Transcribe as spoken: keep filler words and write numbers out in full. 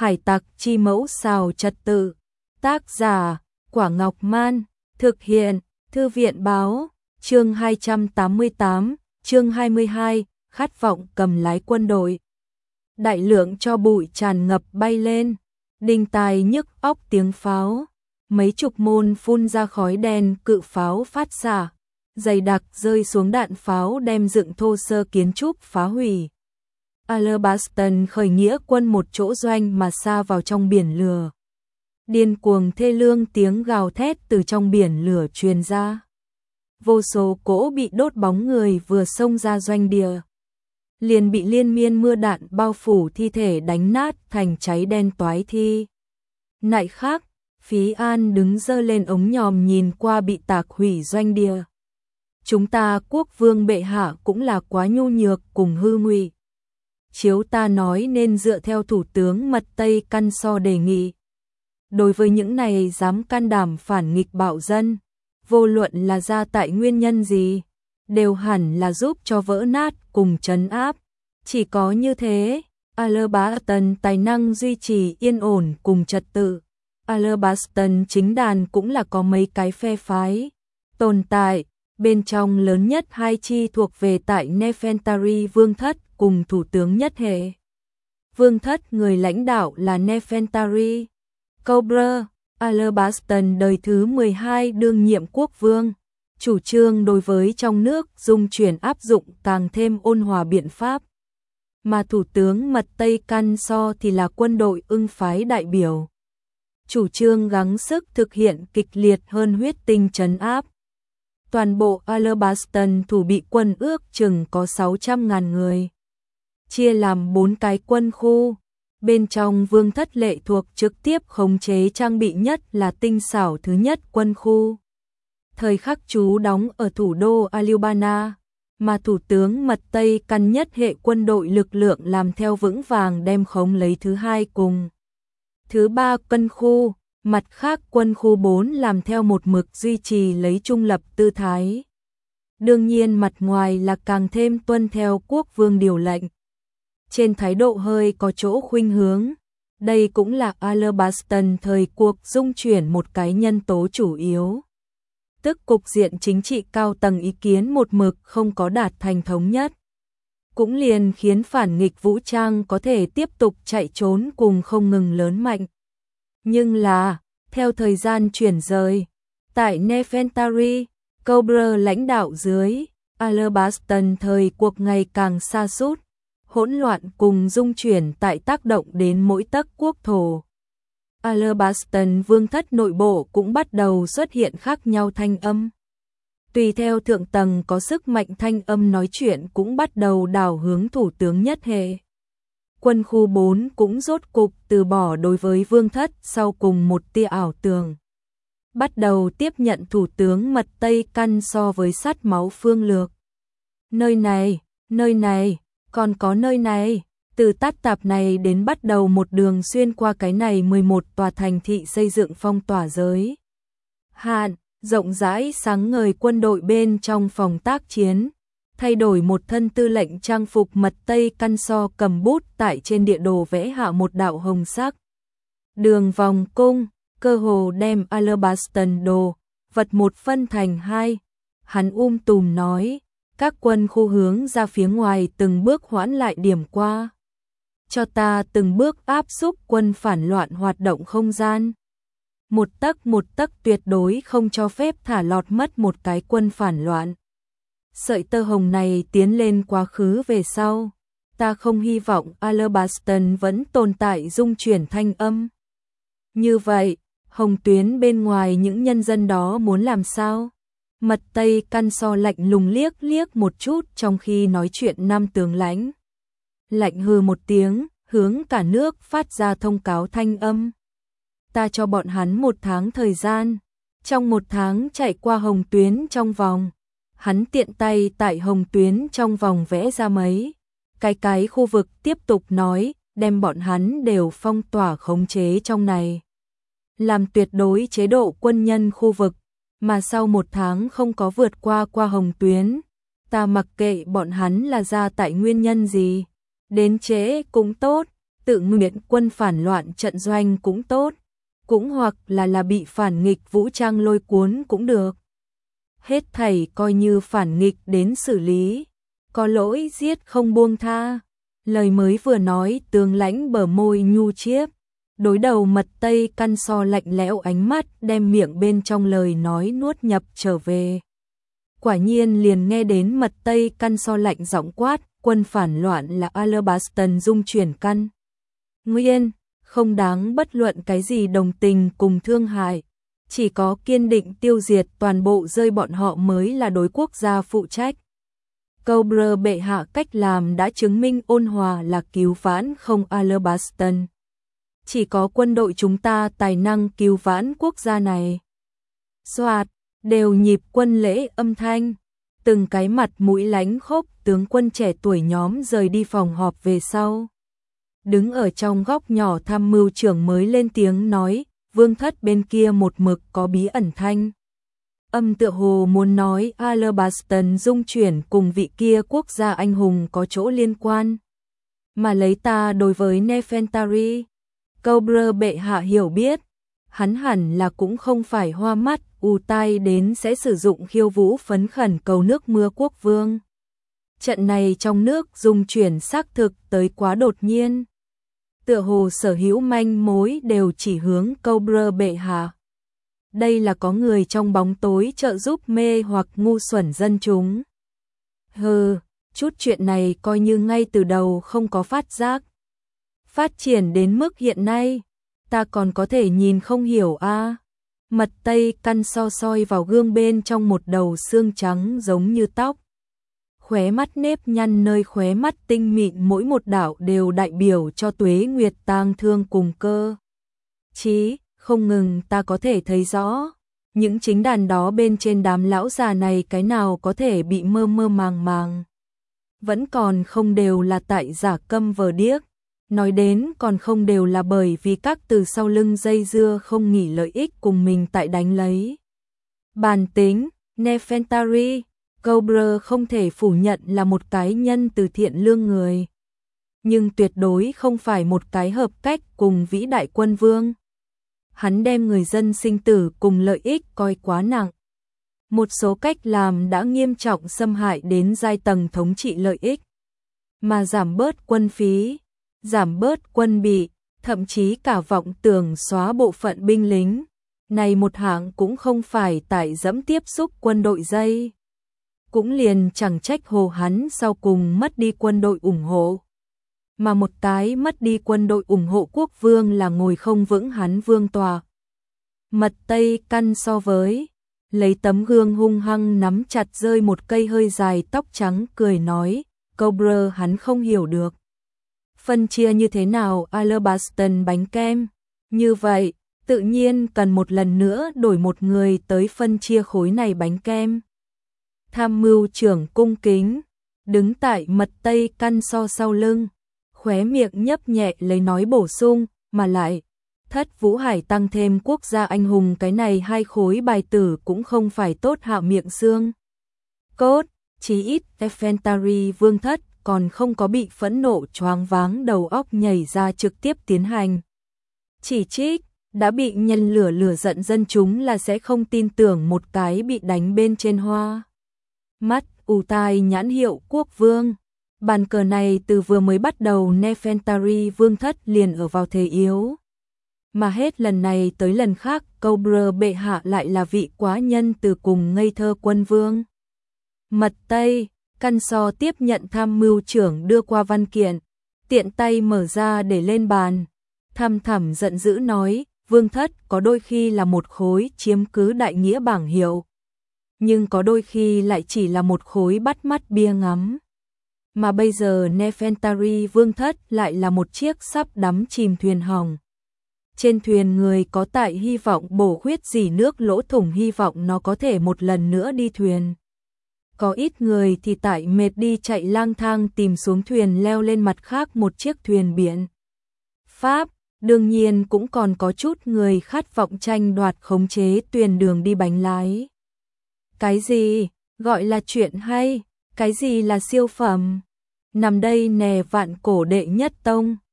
Hải tặc chi mẫu xào trật tự. Tác giả, Quả Ngọc Man. Thực hiện, Thư viện báo. Chương hai trăm tám mươi tám, chương hai mươi hai, khát vọng cầm lái quân đội. Đại lượng cho bụi tràn ngập bay lên, đinh tai nhức óc tiếng pháo, mấy chục môn phun ra khói đen cự pháo phát xạ, dày đặc rơi xuống đạn pháo đem dựng thô sơ kiến trúc phá hủy. Alabaston khởi nghĩa quân một chỗ doanh mà sa vào trong biển lửa. Điên cuồng thê lương tiếng gào thét từ trong biển lửa truyền ra. Vô số cỗ bị đốt bóng người vừa xông ra doanh địa, liền bị liên miên mưa đạn bao phủ, thi thể đánh nát thành cháy đen toái thi. Nại khác, Phí An đứng giơ lên ống nhòm nhìn qua bị tạc hủy doanh địa. Chúng ta quốc vương bệ hạ cũng là quá nhu nhược cùng hư ngụy. Chiếu ta nói nên dựa theo thủ tướng Mật Tây Căn So đề nghị. Đối với những này dám can đảm phản nghịch bạo dân, vô luận là ra tại nguyên nhân gì, đều hẳn là giúp cho vỡ nát cùng trấn áp. Chỉ có như thế, Alabaston tài năng duy trì yên ổn cùng trật tự. Alabaston chính đàn cũng là có mấy cái phe phái tồn tại, bên trong lớn nhất hai chi thuộc về tại Nefertari Vương thất cùng thủ tướng nhất hệ. Vương thất người lãnh đạo là Nefertari Cobra. Alabaston đời thứ mười hai đương nhiệm quốc vương, chủ trương đối với trong nước dung chuyển áp dụng càng thêm ôn hòa biện pháp. Mà thủ tướng Mật Tây Căn So thì là quân đội ưng phái đại biểu, chủ trương gắng sức thực hiện kịch liệt hơn huyết tinh trấn áp. Toàn bộ Alabaston thủ bị quân ước chừng có sáu trăm ngàn người, chia làm bốn cái quân khu. Bên trong vương thất lệ thuộc trực tiếp khống chế trang bị nhất là tinh xảo thứ nhất quân khu, thời khắc trú đóng ở thủ đô Albana, mà thủ tướng Mật Tây Căn nhất hệ quân đội lực lượng làm theo vững vàng đem khống lấy thứ hai cùng thứ ba quân khu, mặt khác quân khu bốn làm theo một mực duy trì lấy trung lập tư thái. Đương nhiên mặt ngoài là càng thêm tuân theo quốc vương điều lệnh, trên thái độ hơi có chỗ khuynh hướng. Đây cũng là Alabaston thời cuộc dung chuyển một cái nhân tố chủ yếu, tức cục diện chính trị cao tầng ý kiến một mực không có đạt thành thống nhất, cũng liền khiến phản nghịch vũ trang có thể tiếp tục chạy trốn cùng không ngừng lớn mạnh. Nhưng là, theo thời gian chuyển rời, tại Nefertari Cobra lãnh đạo dưới, Alabaston thời cuộc ngày càng sa sút, hỗn loạn cùng dung chuyển tại tác động đến mỗi tấc quốc thổ. Alabaston vương thất nội bộ cũng bắt đầu xuất hiện khác nhau thanh âm. Tùy theo thượng tầng có sức mạnh, thanh âm nói chuyện cũng bắt đầu đảo hướng thủ tướng nhất hệ. Quân khu bốn cũng rốt cục từ bỏ đối với vương thất sau cùng một tia ảo tưởng, bắt đầu tiếp nhận thủ tướng Mật Tây Căn So với sát máu phương lược. Nơi này, nơi này, còn có nơi này, từ Tát Tạp này đến bắt đầu một đường xuyên qua cái này mười một tòa thành thị xây dựng phong tỏa giới hạn, rộng rãi sáng ngời quân đội bên trong phòng tác chiến, thay đổi một thân tư lệnh trang phục. Mật Tây Căn So cầm bút tại trên địa đồ vẽ hạ một đạo hồng sắc đường vòng cung, cơ hồ đem Alabaston đồ vật một phân thành hai. Hắn um tùm nói, các quân khu hướng ra phía ngoài từng bước hoãn lại điểm qua, cho ta từng bước áp xúc quân phản loạn hoạt động không gian. Một tấc một tấc tuyệt đối không cho phép thả lọt mất một cái quân phản loạn. Sợi tơ hồng này tiến lên quá khứ về sau, ta không hy vọng Alabaston vẫn tồn tại dung chuyển thanh âm. Như vậy, hồng tuyến bên ngoài những nhân dân đó muốn làm sao? Mật Tây Căn So lạnh lùng liếc liếc một chút trong khi nói chuyện năm tướng lãnh. Lạnh hừ một tiếng, hướng cả nước phát ra thông cáo thanh âm. Ta cho bọn hắn một tháng thời gian, trong một tháng chạy qua hồng tuyến trong vòng. Hắn tiện tay tại hồng tuyến trong vòng vẽ ra mấy cái cái khu vực, tiếp tục nói, đem bọn hắn đều phong tỏa khống chế trong này, làm tuyệt đối chế độ quân nhân khu vực. Mà sau một tháng không có vượt qua qua hồng tuyến, ta mặc kệ bọn hắn là ra tại nguyên nhân gì, đến trễ cũng tốt, tự nguyện quân phản loạn trận doanh cũng tốt, cũng hoặc là là bị phản nghịch vũ trang lôi cuốn cũng được. Hết thảy coi như phản nghịch đến xử lý, có lỗi giết không buông tha. Lời mới vừa nói, Tướng Lãnh bờ môi nhu chiếp, đối đầu Mật Tây Căn So lạnh lẽo ánh mắt, đem miệng bên trong lời nói nuốt nhập trở về. Quả nhiên liền nghe đến Mật Tây Căn So lạnh giọng quát, quân phản loạn là Alabaston dung chuyển căn nguyên, không đáng bất luận cái gì đồng tình cùng thương hại, chỉ có kiên định tiêu diệt toàn bộ rơi bọn họ mới là đối quốc gia phụ trách. Cobra bệ hạ cách làm đã chứng minh ôn hòa là cứu vãn không Alabaston. Chỉ có quân đội chúng ta tài năng cứu vãn quốc gia này. Soạt, đều nhịp quân lễ âm thanh, từng cái mặt mũi lánh khốc tướng quân trẻ tuổi nhóm rời đi phòng họp về sau. Đứng ở trong góc nhỏ tham mưu trưởng mới lên tiếng nói, Vương thất bên kia một mực có bí ẩn thanh. Âm tựa hồ muốn nói Alabaston dung chuyển cùng vị kia quốc gia anh hùng có chỗ liên quan. Mà lấy ta đối với Nefertari, Cobra bệ hạ hiểu biết, hắn hẳn là cũng không phải hoa mắt, u tai đến sẽ sử dụng khiêu vũ phấn khẩn cầu nước mưa quốc vương. Trận này trong nước dung chuyển xác thực tới quá đột nhiên. Tựa hồ sở hữu manh mối đều chỉ hướng Cobra bệ hạ. Đây là có người trong bóng tối trợ giúp mê hoặc ngu xuẩn dân chúng. Hừ, chút chuyện này coi như ngay từ đầu không có phát giác. Phát triển đến mức hiện nay, ta còn có thể nhìn không hiểu a. À. Mật Tây Căn So soi vào gương bên trong một đầu xương trắng giống như tóc. Khóe mắt nếp nhăn nơi khóe mắt tinh mịn mỗi một đạo đều đại biểu cho tuế nguyệt tang thương cùng cơ. Chí, không ngừng ta có thể thấy rõ, những chính đàn đó bên trên đám lão già này cái nào có thể bị mơ mơ màng màng. Vẫn còn không đều là tại giả câm vờ điếc, nói đến còn không đều là bởi vì các từ sau lưng dây dưa không nghỉ lợi ích cùng mình tại đánh lấy. Bản tính, Nefertari, Cobra không thể phủ nhận là một cái nhân từ thiện lương người. Nhưng tuyệt đối không phải một cái hợp cách cùng vĩ đại quân vương. Hắn đem người dân sinh tử cùng lợi ích coi quá nặng. Một số cách làm đã nghiêm trọng xâm hại đến giai tầng thống trị lợi ích. Mà giảm bớt quân phí, giảm bớt quân bị, thậm chí cả vọng tưởng xóa bộ phận binh lính. Này một hạng cũng không phải tại dẫm tiếp xúc quân đội dây. Cũng liền chẳng trách hồ hắn sau cùng mất đi quân đội ủng hộ. Mà một cái mất đi quân đội ủng hộ quốc vương là ngồi không vững hắn vương tòa. Mật Tây Căn so với, lấy tấm gương hung hăng nắm chặt rơi một cây hơi dài tóc trắng cười nói, Cobra hắn không hiểu được. Phân chia như thế nào Alabaston bánh kem, như vậy, tự nhiên cần một lần nữa đổi một người tới phân chia khối này bánh kem. Tham mưu trưởng cung kính, đứng tại Mật Tây Căn so sau lưng, khóe miệng nhấp nhẹ lấy nói bổ sung, mà lại, Thất Vũ Hải tăng thêm quốc gia anh hùng cái này hai khối bài tử cũng không phải tốt hạ miệng xương. Cốt, chí ít Nefertari vương thất còn không có bị phẫn nộ choáng váng đầu óc nhảy ra trực tiếp tiến hành. Chỉ trích, đã bị nhân lửa lửa giận dân chúng là sẽ không tin tưởng một cái bị đánh bên trên hoa. Mắt, ù tai nhãn hiệu quốc vương. Bàn cờ này từ vừa mới bắt đầu Nefertari vương thất liền ở vào thế yếu. Mà hết lần này tới lần khác Cobra bệ hạ lại là vị quá nhân từ cùng ngây thơ quân vương. Mật Tây, Căn so tiếp nhận tham mưu trưởng đưa qua văn kiện, tiện tay mở ra để lên bàn. Thăm thẳm giận dữ nói, vương thất có đôi khi là một khối chiếm cứ đại nghĩa bảng hiệu. Nhưng có đôi khi lại chỉ là một khối bắt mắt bia ngắm. Mà bây giờ Nefertari vương thất lại là một chiếc sắp đắm chìm thuyền hỏng. Trên thuyền người có tại hy vọng bổ khuyết dỉ nước lỗ thủng hy vọng nó có thể một lần nữa đi thuyền. Có ít người thì tại mệt đi chạy lang thang tìm xuống thuyền leo lên mặt khác một chiếc thuyền biển. Pháp, đương nhiên cũng còn có chút người khát vọng tranh đoạt khống chế thuyền đường đi bánh lái. Cái gì gọi là chuyện hay, cái gì là siêu phẩm? Nằm đây nè vạn cổ đệ nhất tông.